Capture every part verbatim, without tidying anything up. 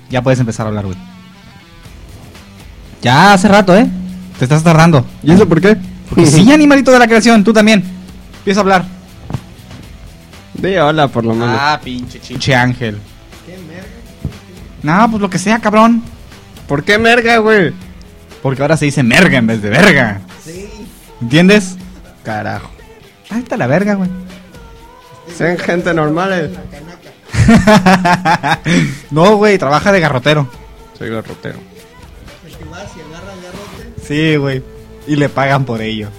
Ya puedes empezar a hablar, güey. Ya hace rato, ¿eh? Te estás tardando. ¿Y eso por qué? Porque sí, animalito de la creación, tú también. Empieza a hablar. Di hola, por lo menos. Ah, pinche chinche ángel. ¿Qué merga? No, pues lo que sea, cabrón. ¿Por qué merga, güey? Porque ahora se dice merga en vez de verga. Sí. ¿Entiendes? Carajo. Ahí está la verga, güey. Sean gente normales. No, güey, trabaja de garrotero. Soy garrotero. El que vas y agarra el garrote. Sí, güey. Y le pagan por ello.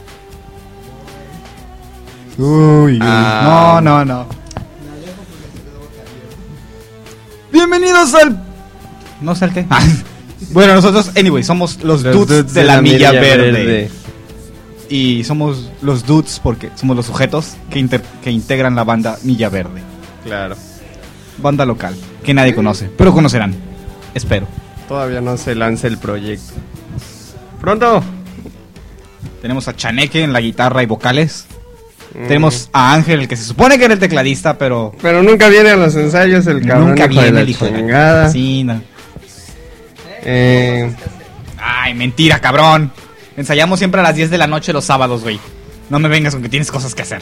Uy, uy. Ah. No, no, no. Me alejo porque se quedó boca abierta. Bienvenidos al... No sé al qué. Bueno, nosotros, anyway, somos los, Los dudes, dudes de, la, milla, verde. Y somos los dudes porque somos los sujetos que, inter- que integran la banda Milla Verde. Claro. Banda local, que nadie conoce, pero conocerán. Espero. Todavía no se lanza el proyecto. ¡Pronto! Tenemos a Chaneque en la guitarra y vocales. Mm. Tenemos a Ángel, el que se supone que era el tecladista, pero... Pero nunca viene a los ensayos el cabrón. nunca hijo de viene la el hijo de la chingada. Sí, no. Eh, Ay, mentira, cabrón. Ensayamos siempre a las diez de la noche los sábados, güey. No me vengas con que tienes cosas que hacer.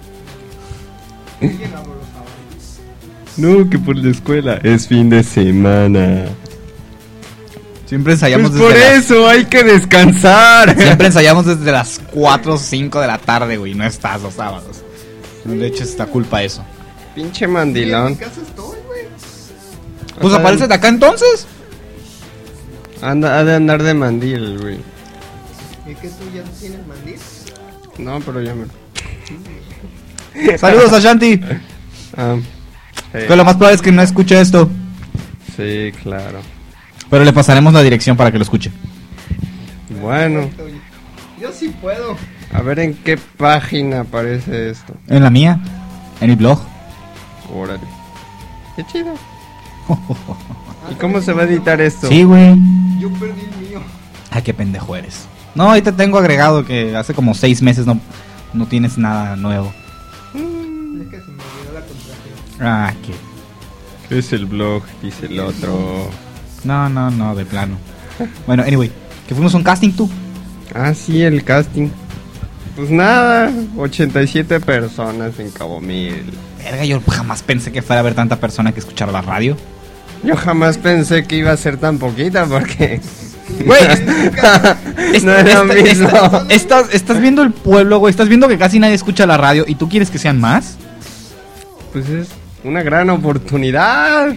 no, que por la escuela. Es fin de semana. Siempre ensayamos Pues desde por las... eso hay que descansar. Siempre ensayamos desde las cuatro o cinco de la tarde, güey. No estás los sábados. De hecho, está culpa eso. Pinche En mandilón. mi casa estoy, güey. Pues aparece de acá entonces. Anda, ha de andar de mandil, güey. ¿Y qué tú ya tienes mandil? No, pero ya me... Saludos a Shanti. Ah, sí, Que lo más probable es que no escuche esto. sí, claro. Pero le pasaremos la dirección para que lo escuche. Bueno, Yo sí puedo. a ver en qué página aparece esto. En la mía. En mi blog. Órale. Qué chido. ¿Y cómo se va a editar esto? Sí, güey. Yo perdí el mío. Ay, qué pendejo eres. No, ahí te tengo agregado que hace como seis meses no, no tienes nada nuevo. Es que se me olvidó la contraseña. Ah, qué... ¿Qué es el blog? Dice el otro. No, no, no, de plano. Bueno, anyway, que fuimos a un casting tú. Ah, sí, el casting. Pues nada, ochenta y siete personas en Cabo Mil. Verga, yo jamás pensé que fuera a haber tanta persona que escuchara la radio. Yo jamás pensé que iba a ser tan poquita porque... Güey, es, no es lo mismo. esta- estás, estás viendo el pueblo, güey. Estás viendo que casi nadie escucha la radio y tú quieres que sean más. Pues es una gran oportunidad.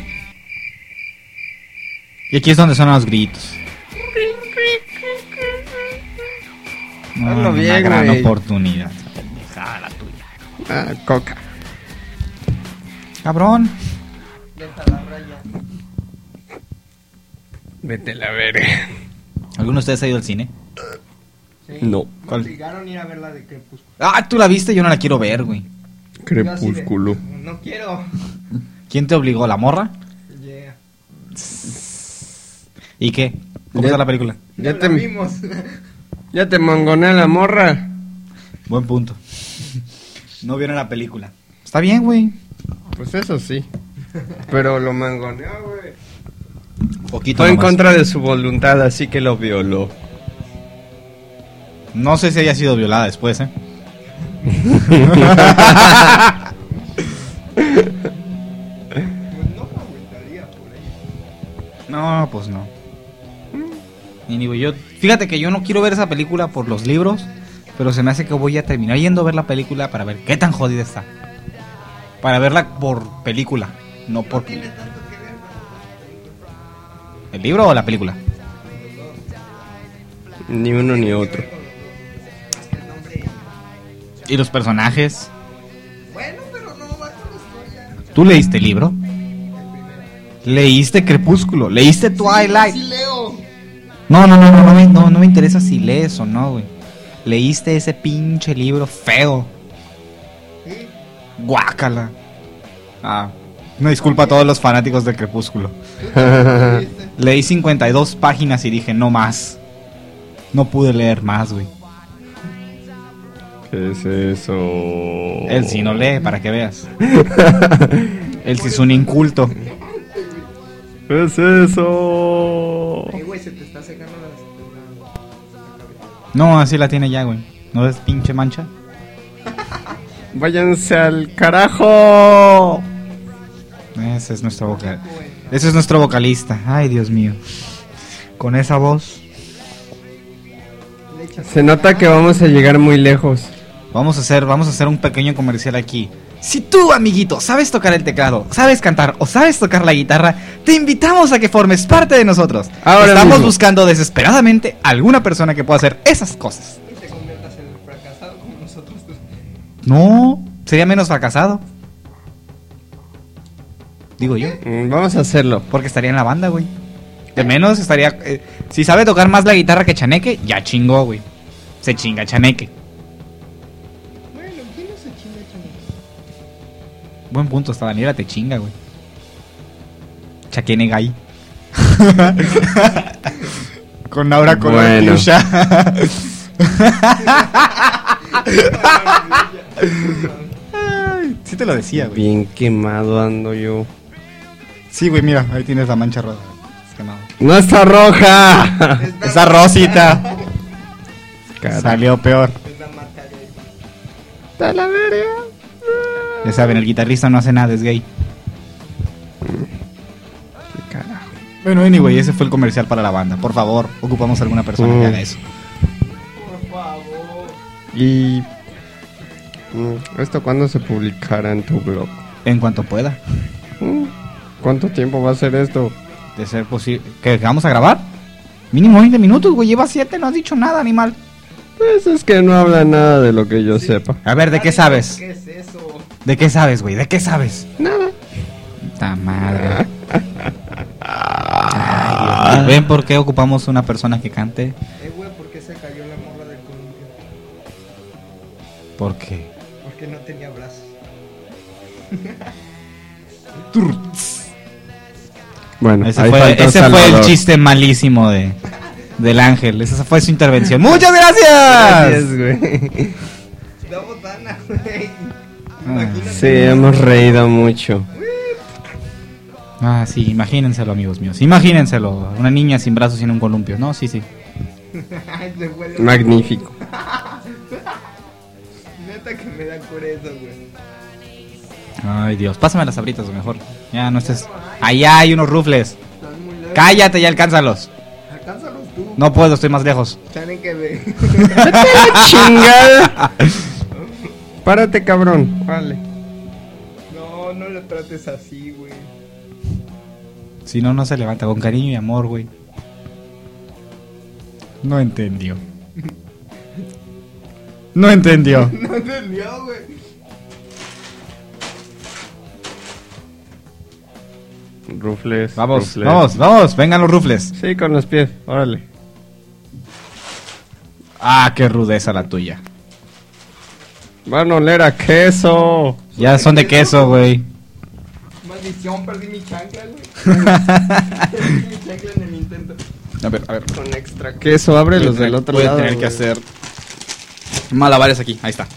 Y aquí es donde suenan los gritos. No, Hazlo una bien, gran güey. oportunidad. Pendejada la tuya. Ah, coca. Cabrón. Deja la raya. Vete a la verga. ¿Alguno de ustedes ha ido al cine? Sí. No. Me ¿Cuál? obligaron a ir a ver la de Crepúsculo. Ah, tú la viste, yo no la quiero ver, güey. Crepúsculo. Yo así de, no quiero. ¿Quién te obligó? ¿La morra? Yeah. ¿Y qué? ¿Cómo Ya- está la película? Ya Ya te- la vimos. Ya te mangoné la morra. Buen punto. No vieron la película. Está bien, güey. Pues eso sí. Pero lo mangoneó, güey. Poquito Fue en nomás. contra de su voluntad, así que lo violó. No sé si haya sido violada después, ¿eh? Pues no me agüitaría por ella. No, pues no. Y digo, yo, fíjate que yo no quiero ver esa película por los libros, pero se me hace que voy a terminar yendo a ver la película para ver qué tan jodida está. Para verla por película, no por Tiene tanto que ver con el libro o la película. Ni uno ni otro. el nombre. Y los personajes. Bueno, pero no va con la historia. ¿Tú leíste el libro? ¿Leíste Crepúsculo? ¿Leíste Twilight? Sí, leo. No, no, no, no, no me, no, no me interesa si lees o no, güey. Leíste ese pinche libro feo. Sí. Guácala. Ah, una disculpa a todos los fanáticos de Crepúsculo. Leí cincuenta y dos páginas y dije, no más. No pude leer más, güey. ¿Qué es eso? Él sí no lee, para que veas. Él sí es un inculto. ¿Qué es eso? Eh, güey, se te está secando la, la, la cabeza. No, así la tiene ya, güey. ¿No es pinche mancha? Váyanse al carajo. Ese es nuestro vocal. Ese es nuestro vocalista. Ay, Dios mío. Con esa voz. Le echas- Se nota que vamos a llegar muy lejos. Vamos a hacer, vamos a hacer un pequeño comercial aquí. Si tú, amiguito, sabes tocar el teclado, sabes cantar o sabes tocar la guitarra, te invitamos a que formes parte de nosotros. Ahora Estamos mismo. buscando desesperadamente alguna persona que pueda hacer esas cosas. Y te conviertas en el fracasado como nosotros. No, sería menos fracasado. Digo yo. Mm, Vamos a hacerlo. Porque estaría en la banda, güey. De menos estaría... eh, si sabe tocar más la guitarra que Chaneque, ya chingó, güey. Se chinga Chaneque. Bueno, ¿quién no se chinga Chaneque? Buen punto, hasta Daniela te chinga, güey. Chaquene gay. Con Aura con Bueno. Sí te lo decía, güey. Bien quemado ando yo. Sí, güey, mira, ahí tienes la mancha roja. Es quemado. ¡No está roja! Esa rosita Cara. salió peor. Es la marca de... ¡Está la verga! Ya saben, el guitarrista no hace nada, es gay. ¡Qué carajo! Bueno, anyway, ese fue el comercial para la banda. Por favor, ocupamos a alguna persona que Mm. haga eso. Por favor. Y... mm, ¿Esto cuándo se publicará en tu blog? En cuanto pueda. Mm, ¿Cuánto tiempo va a ser esto? De ser posible. ¿Qué, qué vamos a grabar? Mínimo veinte minutos, güey. Lleva siete, no has dicho nada, animal. Pues es que no habla nada de lo que yo sepa. A ver, ¿de qué sabes? ¿Qué es eso? ¿De qué sabes, güey? ¿De qué sabes? Nada. ¡Ta madre! Ay, Dios mío. ¿Ven por qué ocupamos una persona que cante? Eh, güey, ¿por qué se cayó la morra del columpio? ¿Por qué? Porque no tenía brazos. Bueno, Ese ahí fue, falta ese fue el Salvador. chiste malísimo de del ángel. Esa fue su intervención. ¡Muchas gracias! Gracias, güey. La botana, güey. Ah, Imagínate. Sí, hemos reído mucho. Ah, sí, imagínenselo, amigos míos. Imagínenselo. Una niña sin brazos y en un columpio. No, sí, sí. Ay, se huele. Magnífico. Neta que me da por eso, güey. Ay, Dios. Pásame las sabritas, mejor. Ya no estés. Allá hay unos rufles. Están muy lejos. Cállate, ya alcánzalos. Alcánzalos tú. No puedo, estoy más lejos. Tienen que ver. ¡Chingada! Párate, cabrón. Vale. No, no lo trates así, güey. Si no, no se levanta. Con cariño y amor, güey. No entendió. No entendió. No entendió, güey. Rufles. Vamos, rufles. vamos, vamos. Vengan los rufles. Sí, con los pies. Órale. Ah, qué rudeza la tuya. Van a oler a queso. Ya son de queso, güey. Maldición, perdí mi chancla, güey. Perdí mi chancla en el intento. A ver, a ver. Con extra queso. Ábrelos del otro Voy a lado. tener que güey. hacer malabares aquí. Ahí está.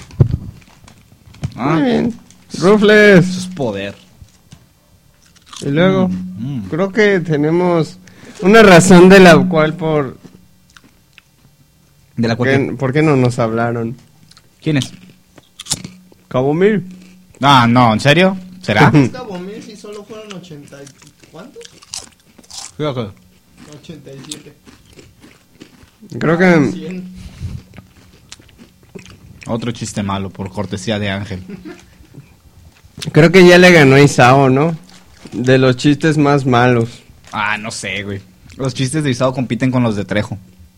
Muy Ah, bien. eso Rufles. es poder. Y luego, Mm, mm. creo que tenemos una razón de la cual por De la qué, cual. por qué no nos hablaron. ¿Quién es? Cabo Mil. Ah, no, ¿en serio? ¿Será? Cabo Mil si solo fueron ochenta y... ¿Cuántos? ochenta y siete. Creo que cien. Otro chiste malo por cortesía de Ángel. creo que ya le ganó Isao, ¿no? De los chistes más malos. Ah, no sé, güey. Los chistes de Isao compiten con los de Trejo.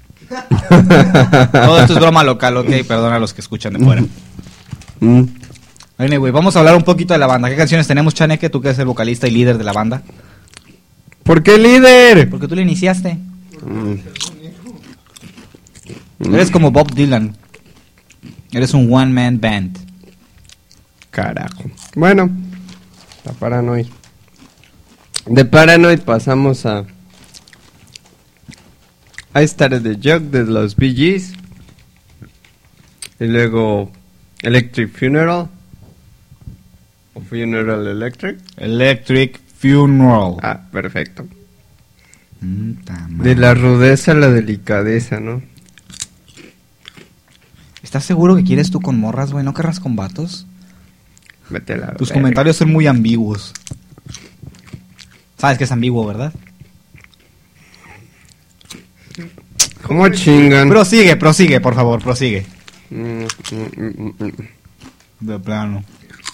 Todo esto es broma local, ok. Perdón a los que escuchan de fuera. Mm. Anyway, vamos a hablar un poquito de la banda. ¿Qué canciones tenemos, Chaneque? Tú que eres el vocalista y líder de la banda. ¿Por qué líder? Porque tú le iniciaste. Mm. Eres como Bob Dylan. Eres un one man band. Carajo. Bueno, la Paranoid. De Paranoid pasamos a I Started the Joke de los Bee Gees. Y luego Electric Funeral. O Funeral Electric. Electric Funeral. Ah, perfecto. Puta madre. De la rudeza a la delicadeza, ¿no? ¿Estás seguro que quieres tú con morras, güey? ¿No querrás con vatos? Vete a la Tus verga. comentarios son muy ambiguos. Sabes que es ambiguo, ¿verdad? ¿Cómo chingan? Prosigue, prosigue, por favor, prosigue. Mm, mm, mm, mm. De plano.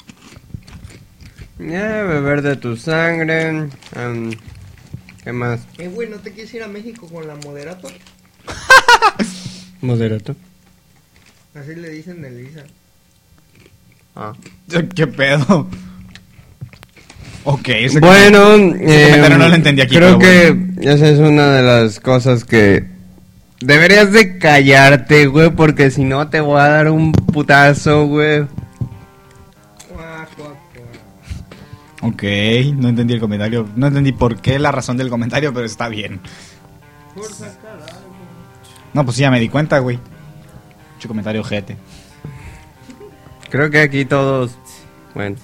Ya, beber de tu sangre. am, ¿Qué más? Eh, güey, ¿no te quieres ir a México con la Moderato? Moderato. Así le dicen de Elisa. Ah. ¿Qué pedo? Ok, ese Bueno, ese eh, comentario no lo entendí aquí, creo pero que esa es una de las cosas que deberías de callarte, güey, porque si no te voy a dar un putazo, güey. Cuac, cuac, cuac. Ok, no entendí el comentario. No entendí por qué la razón del comentario, pero está bien. Por sacar algo. No, pues sí, ya me di cuenta, güey. Mucho comentario ojete. Creo que aquí todos, bueno,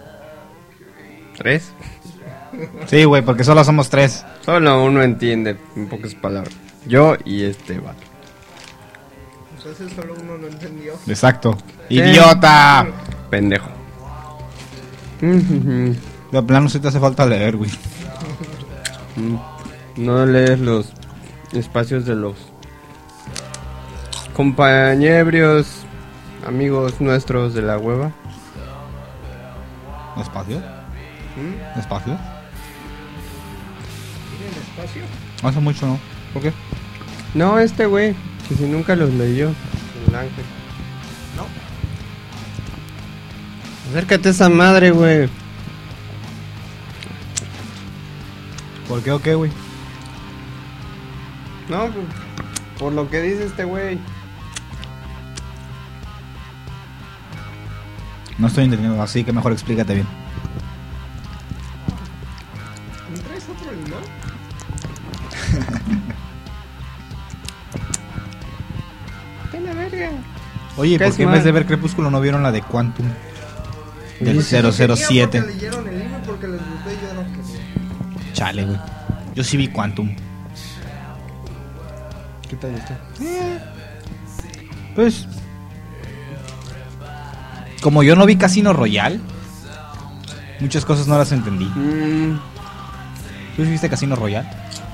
tres. Sí, güey, porque solo somos tres. Solo uno entiende, en pocas palabras. Yo y este vato. Entonces solo uno no entendió. Exacto. ¡Idiota! Pendejo. De plano sí te hace falta leer, güey. No lees los espacios de los compañeros, amigos nuestros de la hueva. ¿Espacio? ¿Mm? ¿Espacio? ¿Tienen espacio? Hace mucho, ¿no? ¿Por qué? No, este güey, que si nunca los leyó, el ángel. No. Acércate a esa madre, güey. ¿Por qué o qué, güey? No, pues, por lo que dice este güey. No estoy entendiendo, así que mejor explícate bien. ¿Me traes otro limón? ¡Qué la verga! Oye, ¿Qué ¿por es qué en vez mal? de ver Crepúsculo no vieron la de Quantum? Del Dice- cero cero siete. Porque leyeron el libro, porque les gustó y yo no quería. Chale, güey. Yo sí vi Quantum. ¿Qué tal está? Pues... Como yo no vi Casino Royale, muchas cosas no las entendí. Mm, ¿Tú sí viste Casino Royale?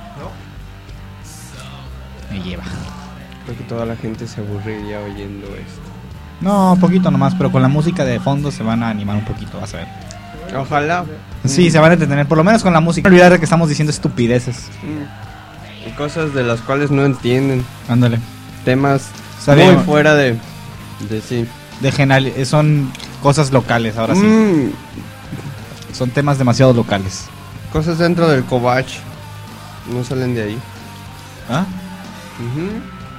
No. Me lleva. creo que toda la gente se aburriría oyendo esto. No, un poquito nomás, pero con la música de fondo se van a animar un poquito, vas a ver. Ojalá. Sí, se van a entretener, por lo menos con la música. No olvidar de que estamos diciendo estupideces. Mm. Y cosas de las cuales no entienden. Ándale. Temas Está muy bien. fuera de, de sí. De general, eh, son cosas locales, ahora sí. Mm, Son temas demasiado locales. cosas dentro del Cobach. No salen de ahí. ¿Ah? Ujú.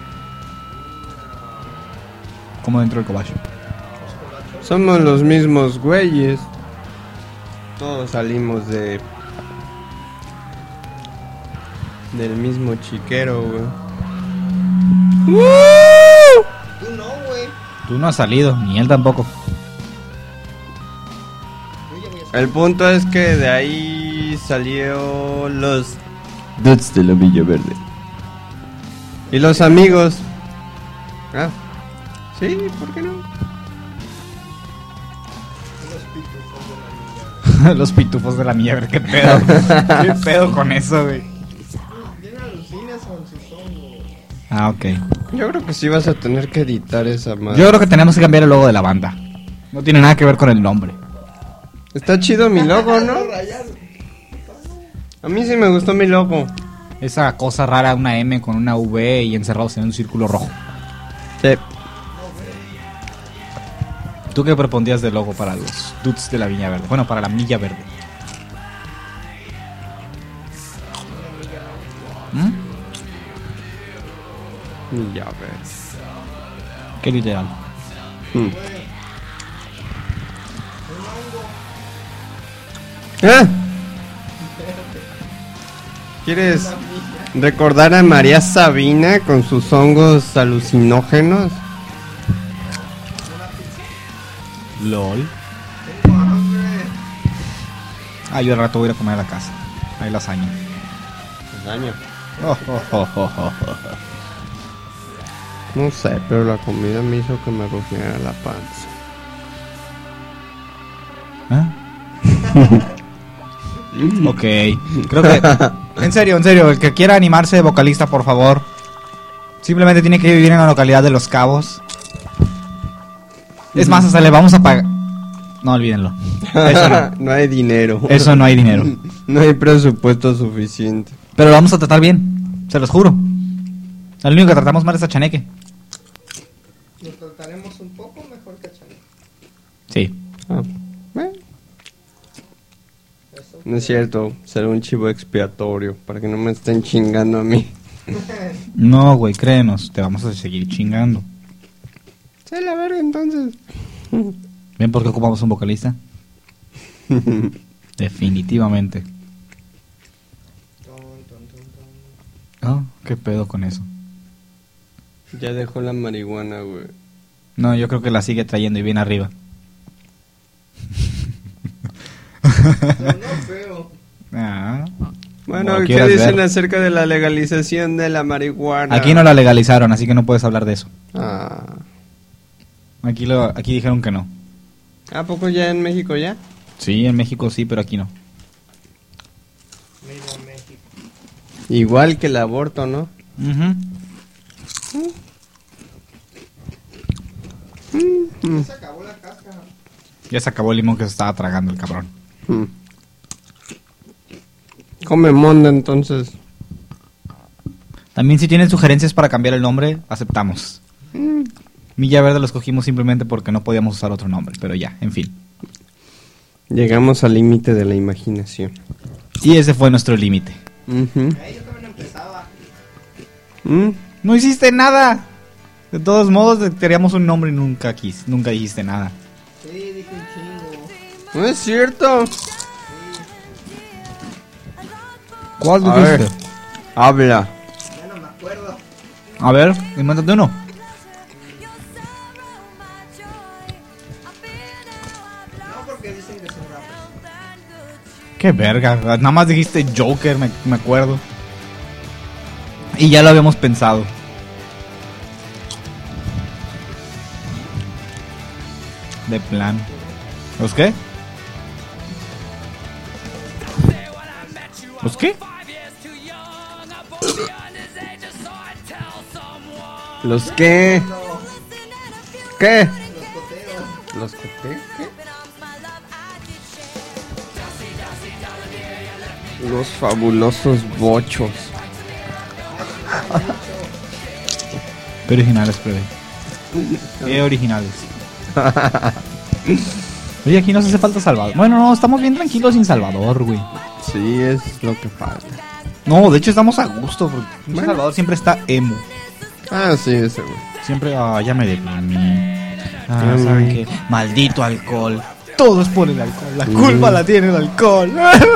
Como dentro del cobacho. Somos los mismos güeyes. Todos salimos de... del mismo chiquero, güey. Tú no, güey. Tú no has salido, ni él tampoco. Yo ya voy a hacer. El punto es que de ahí salió los Dudes de la Villa Verde. Y los amigos. Ah, sí, ¿por qué no? Los pitufos de la mierda, qué pedo. ¿Qué pedo con eso, güey? Bien alucinas con sus hongos. Ah, ok. Yo creo que sí vas a tener que editar esa madre. Yo creo que tenemos que cambiar el logo de la banda. No tiene nada que ver con el nombre. Está chido mi logo, ¿no? Rayado. A mí sí me gustó mi logo. Esa cosa rara, una M con una V y encerrados en un círculo rojo. Sí. ¿Tú qué propondrías de logo para los dudes de la Viña Verde? Bueno, para la Milla Verde. ¿Mm? Ya ves. Qué literal. Hmm. ¿Ah? ¿Quieres recordar a María Sabina con sus hongos alucinógenos? LOL. Ah, yo al rato voy a ir a comer a la casa. Hay lasaña. Lasaña. Oh, oh, oh, oh, oh, oh. No sé, pero la comida me hizo que me rugiera la panza. ¿Eh? Ok, creo que... En serio, en serio, el que quiera animarse de vocalista, por favor. Simplemente tiene que vivir en la localidad de Los Cabos. Es más, hasta le vamos a pagar... No, olvídenlo. Eso no. No hay dinero. Eso no hay dinero. No hay presupuesto suficiente. Pero lo vamos a tratar bien, se los juro. Al único que tratamos mal es a Chaneque. Lo trataremos un poco mejor que a Chaneque. Sí. Ah, bueno. Eso. No es cierto, será un chivo expiatorio para que no me estén chingando a mí. No, güey, créenos, te vamos a seguir chingando. Sí, la verga entonces. ¿Ven por qué ocupamos un vocalista? Definitivamente. Ton, ton, ton, ton. Oh, ¿qué pedo con eso? Ya dejó la marihuana, güey. No, yo creo que la sigue trayendo y viene arriba. Sonó feo. Ah. Bueno, Como ¿qué quieras dicen ver. acerca de la legalización de la marihuana? Aquí no la legalizaron, así que no puedes hablar de eso. Ah. Aquí lo, aquí dijeron que no. ¿A poco ya en México ya? Sí, en México sí, pero aquí no. Viva México. Igual que el aborto, ¿no? Ujú. Ya se acabó la cáscara. Ya se acabó el limón que se estaba tragando el cabrón. Hmm. Come monda entonces. También si tienen sugerencias para cambiar el nombre, aceptamos. Milla Verde lo escogimos simplemente porque no podíamos usar otro nombre, pero ya, en fin. Llegamos al límite de la imaginación. Y ese fue nuestro límite. Ujú. Ahí yo también empezaba. Mm. No hiciste nada. De todos modos, queríamos un nombre y nunca quis, nunca dijiste nada. Sí, dije un chingo. No es cierto. ¿Cuál A ver, habla. Ya no me acuerdo. A ver, invéntate uno. No, porque dicen que son rappers. Qué verga, nada más dijiste Joker, me, me acuerdo. Y ya lo habíamos pensado. De plan. ¿Los qué? ¿Los qué? ¿Los qué? No, ¿Qué? los coteros. ¿Los qué? ¿Qué? Los fabulosos bochos. Qué originales, plebe. Qué originales. Oye, aquí nos hace falta Salvador. Bueno, no, estamos bien tranquilos sin Salvador, güey. Sí, es lo que falta. No, de hecho estamos a gusto, porque pinche Bueno. Salvador siempre está emo. Ah, sí, ese güey. Siempre, ah, ya me deprimí. Ah, Mm. ¿saben qué? Maldito alcohol. Todo es por el alcohol. La culpa Mm. la tiene el alcohol.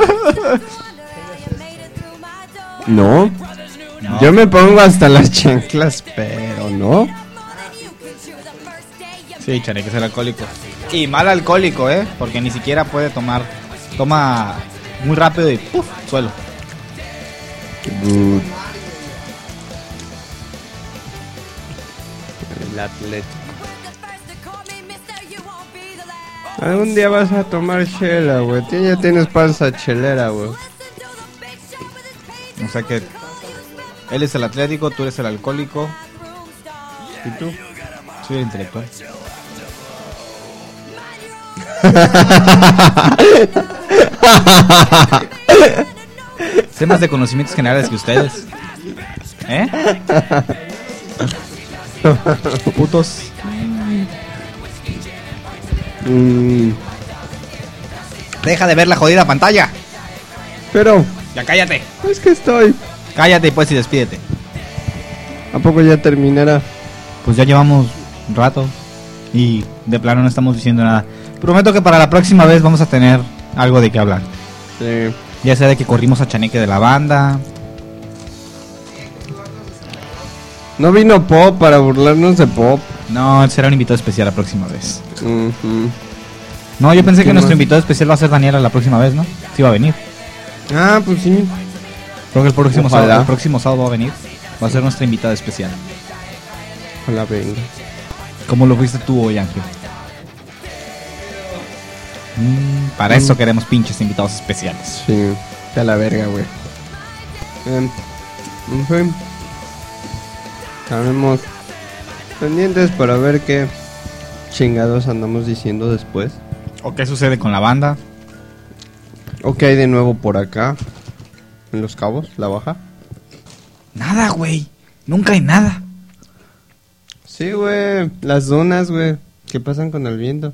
No, No. yo me pongo hasta las chanclas, pero no. Sí, Chaneque es el alcohólico. Y mal alcohólico, ¿eh? Porque ni siquiera puede tomar. Toma muy rápido y ¡puf! Suelo. Good. El Atlético. Algún día vas a tomar chela, güey. Tú ya tienes panza chelera, güey. O sea que él es el atlético, tú eres el alcohólico. ¿Y tú? Soy el intelectual. Sé más de conocimientos generales que ustedes. ¿Eh? Putos. Mm, Deja de ver la jodida pantalla. pero, Ya cállate. es que estoy. Cállate pues y despídete. ¿A poco ya terminará? Pues ya llevamos un rato y de plano no estamos diciendo nada. Prometo que para la próxima vez vamos a tener algo de qué hablar. Sí. Ya sea de que corrimos a Chaneque de la banda. No vino Pop para burlarnos de Pop. No, será un invitado especial la próxima vez. Ujú. No, yo pensé ¿Qué que nuestro más? invitado especial va a ser Daniela la próxima vez, ¿no? Sí va a venir. Ah, pues sí. Creo que el próximo, Ojalá. sábado, el próximo sábado va a venir. Va a ser nuestra invitada especial. Ojalá venga. ¿Cómo lo viste tú hoy, Ángel? Mm, para Mm. eso queremos pinches invitados especiales. Sí, a la verga, güey. Em, en fin. Estaremos pendientes para ver qué chingados andamos diciendo después. ¿O qué sucede con la banda? ¿O qué hay de nuevo por acá? En Los Cabos, la baja. Nada, güey. Nunca hay nada. Sí, güey. Las donas, güey. ¿Qué pasan con el viento?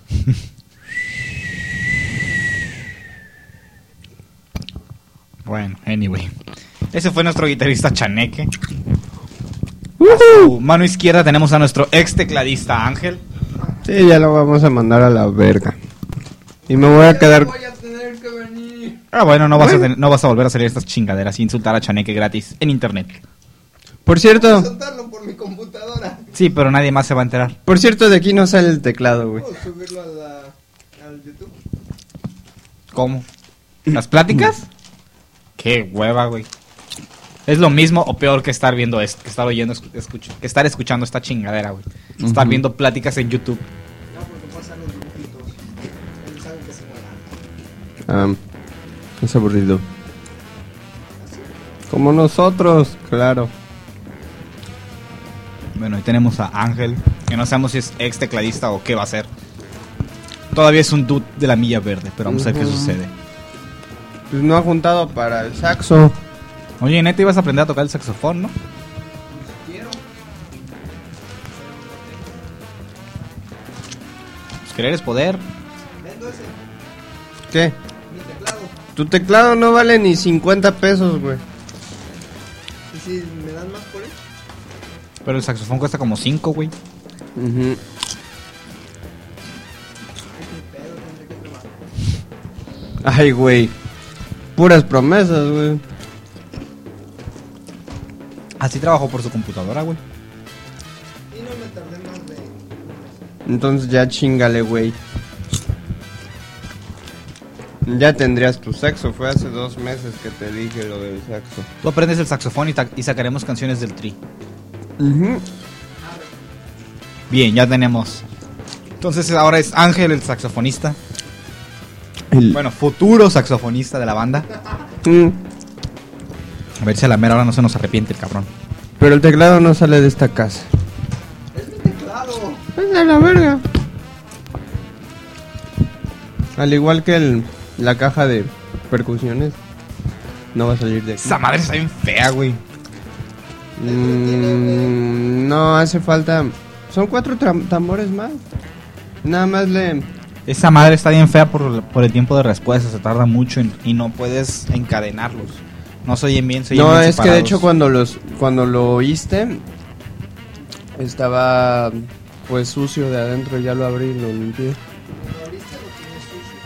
Bueno, anyway. Ese fue nuestro guitarrista Chaneque. A su mano izquierda tenemos a nuestro ex tecladista Ángel. Sí, ya lo vamos a mandar a la verga. Y me voy a quedar... Voy a tener que venir. Ah, bueno, no vas, Bueno. A tener- no vas a volver a salir estas chingaderas y insultar a Chaneque gratis en internet. Por cierto, Soltarlo por mi computadora. Sí, pero nadie más se va a enterar. por cierto, de aquí no sale el teclado, güey. Puedo subirlo a la, al YouTube. ¿Cómo? ¿Las pláticas? Qué hueva, güey. Es lo mismo o peor que estar viendo esto, que estar oyendo, escu- escuch- que estar escuchando esta chingadera, güey. Estar Ujú. viendo pláticas en YouTube. No, porque pasan los dibujitos. Él sabe que se muera. Ah, es aburrido. Como nosotros, claro. Bueno, ahí tenemos a Ángel, que no sabemos si es ex tecladista o qué va a ser. Todavía es un dude de la milla verde, pero vamos a ver qué Ujú. sucede. Pues no ha juntado para el saxo. Oye, neta, ibas a aprender a tocar el saxofón, ¿no? Quiero. Pues querer es poder. Vendo ese. ¿Qué? Mi teclado. Tu teclado no vale ni cincuenta pesos, güey. ¿Y si me dan más por él? Pero el saxofón cuesta como cinco, güey. Ujú. Es mi pedo, tendré que trabajar. Ay, güey. Puras promesas, güey. Así trabajó por su computadora, güey. Y no me tardé más de... Entonces ya chingale, güey. Ya tendrías tu saxo. Fue hace dos meses que te dije lo del saxo. Tú aprendes el saxofón y, ta- y sacaremos canciones del Tri. Ujú. Bien, ya tenemos. Entonces ahora es Ángel el saxofonista. El- Bueno, futuro saxofonista de la banda. Mm. A ver si a la mera hora no se nos arrepiente el cabrón. Pero el teclado no sale de esta casa. ¡Es mi teclado! Es de la verga. Al igual que el, la caja de percusiones. No va a salir de aquí. Esa madre está bien fea, güey. Mm, no hace falta. Son cuatro tra- tambores más. Nada más le. Esa madre está bien fea por, por el tiempo de respuesta. Se tarda mucho en- y no puedes encadenarlos. No se oyen bien, se oyen No, bien es que de separados. hecho cuando los cuando lo oíste estaba pues sucio de adentro. Ya lo abrí y lo limpié. Cuando abriste lo tienes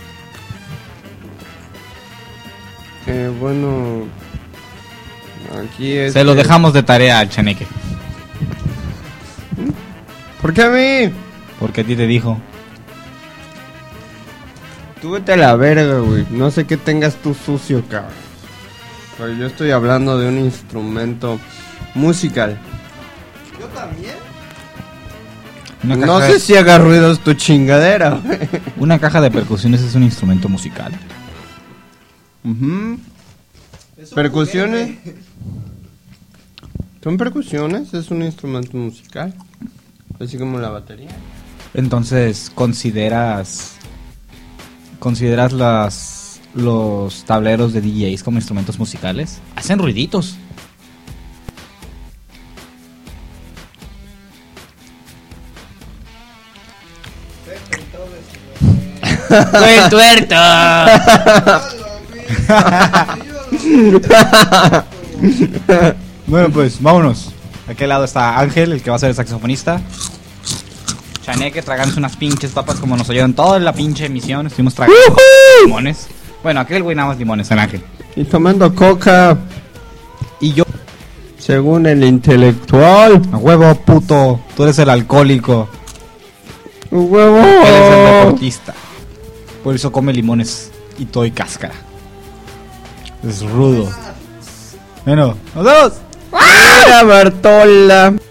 sucio. Eh, bueno, aquí es. Se lo dejamos de tarea al Chaneque. ¿Por qué a mí? Porque a ti te dijo. Tú vete a la verga, güey. No sé qué tengas tú sucio, cabrón. Pero yo estoy hablando de un instrumento musical. Yo también. Una No caja sé de- si haga ruidos tu chingadera, güey. Una caja de percusiones es un instrumento musical. Ujú. Es un ¿Percusiones? juguete. ¿Son percusiones? Es un instrumento musical. Así como la batería. Entonces, ¿consideras consideras las los tableros de D Js como instrumentos musicales? Hacen ruiditos. Pepe y todo eso. ¡Buen tuerto! Bueno, pues vámonos. ¿A qué lado está Ángel, el que va a ser el saxofonista? Chaneque tragándose unas pinches papas como nos oyeron toda la pinche emisión. Estuvimos tragando limones. Bueno, aquel güey nada más limones, el Ángel. Y tomando coca, Y yo, según el intelectual. a huevo, puto. Tú eres el alcohólico. ¡Huevo! Él es el deportista. Por eso come limones y todo y cáscara. Es rudo. Bueno, nos vemos. Mira, Bartola.